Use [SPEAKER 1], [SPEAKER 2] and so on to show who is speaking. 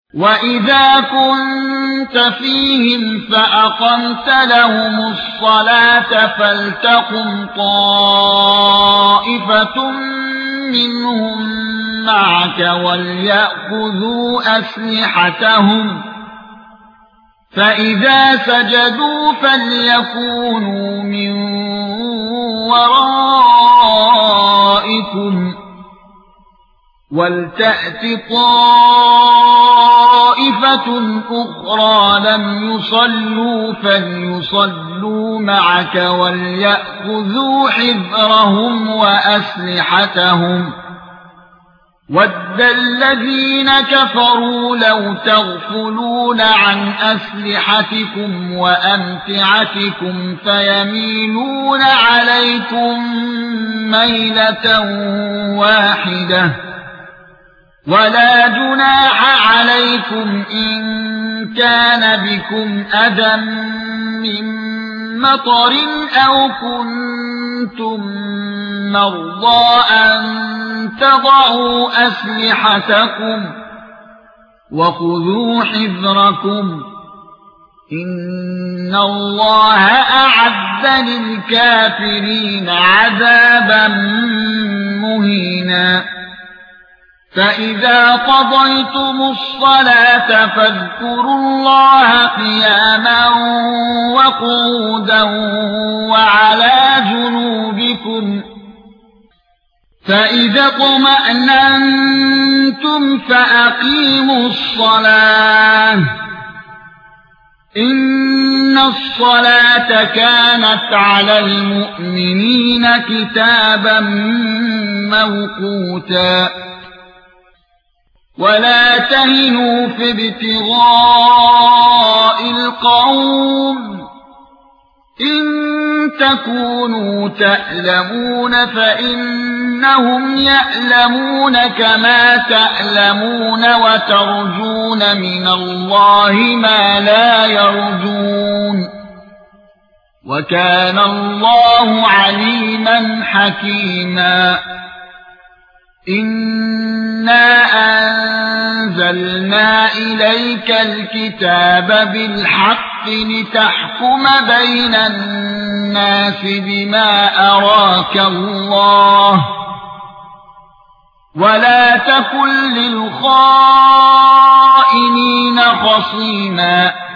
[SPEAKER 1] وَإِذَا كُنتَ فِيهِمْ فَأَقَمْتَ لَهُمُ الصَّلَاةَ فَلْتَقُمْ طَائِفَةٌ مِنْهُمْ مَعَكَ وَلْيَأْخُذُوا أَسْلِحَتَهُمْ فَإِذَا سَجَدُوا فَلْيَكُونُوا مِنْ وَرَائِكُمْ وَلْتَأْتِ طَائِفَةٌ أُخْرَى لَمْ يُصَلُّوا فَلْيُصَلُّوا مَعَكَ وَلْيَأْخُذُوا حِذْرَهُمْ وَأَسْلِحَتَهُمْ وَدَّ الَّذِينَ كَفَرُوا لَوْ تَغْفُلُونَ عَنْ أَسْلِحَتِكُمْ وَأَمْتِعَتِكُمْ فَيَمِيلُونَ عَلَيْكُمْ مَيْلَةً وَاحِدَةً وَلَا جُنَاحَ عَلَيْكُمْ إِن كَانَ بِكُمْ أَذًى مِّن مَّطَرٍ أَوْ كُنتُم مَّرْضَىٰ أَن تَضَعُوا أَسْلِحَتَكُمْ وَخُذُوا حِذْرَكُمْ إِنَّ اللَّهَ أَعَدَّ لِلْكَافِرِينَ عَذَابًا مُهِينًا فَإِذَا قَضَيْتُمُ الصَّلَاةَ فاذكروا اللَّهَ قِيَامًا وَقُعُودًا وَعَلَى جُنُوبِكُمْ فَإِذَا اطْمَأْنَنتُمْ فَأَقِيمُوا الصَّلَاةَ إِنَّ الصَّلَاةَ كَانَتْ عَلَى الْمُؤْمِنِينَ كِتَابًا مَّوْقُوتًا وَلَا تَهِنُوا فِي ابْتِغَاءِ الْقَوْمِ إِن تَكُونُوا تَأْلَمُونَ فَإِنَّهُمْ يَأْلَمُونَ كَمَا تَأْلَمُونَ وَتَرْجُونَ مِنَ اللَّهِ مَا لَا يَرْجُونَ وَكَانَ اللَّهُ عَلِيمًا حَكِيمًا إِنَّا أَنزَلْنَا إِلَيْكَ الْكِتَابَ بِالْحَقِّ لِتَحْكُمَ بَيْنَ النَّاسِ بِمَا أَرَاكَ اللَّهُ وَلَا تَكُن لِّلْخَائِنِينَ خَصِيمًا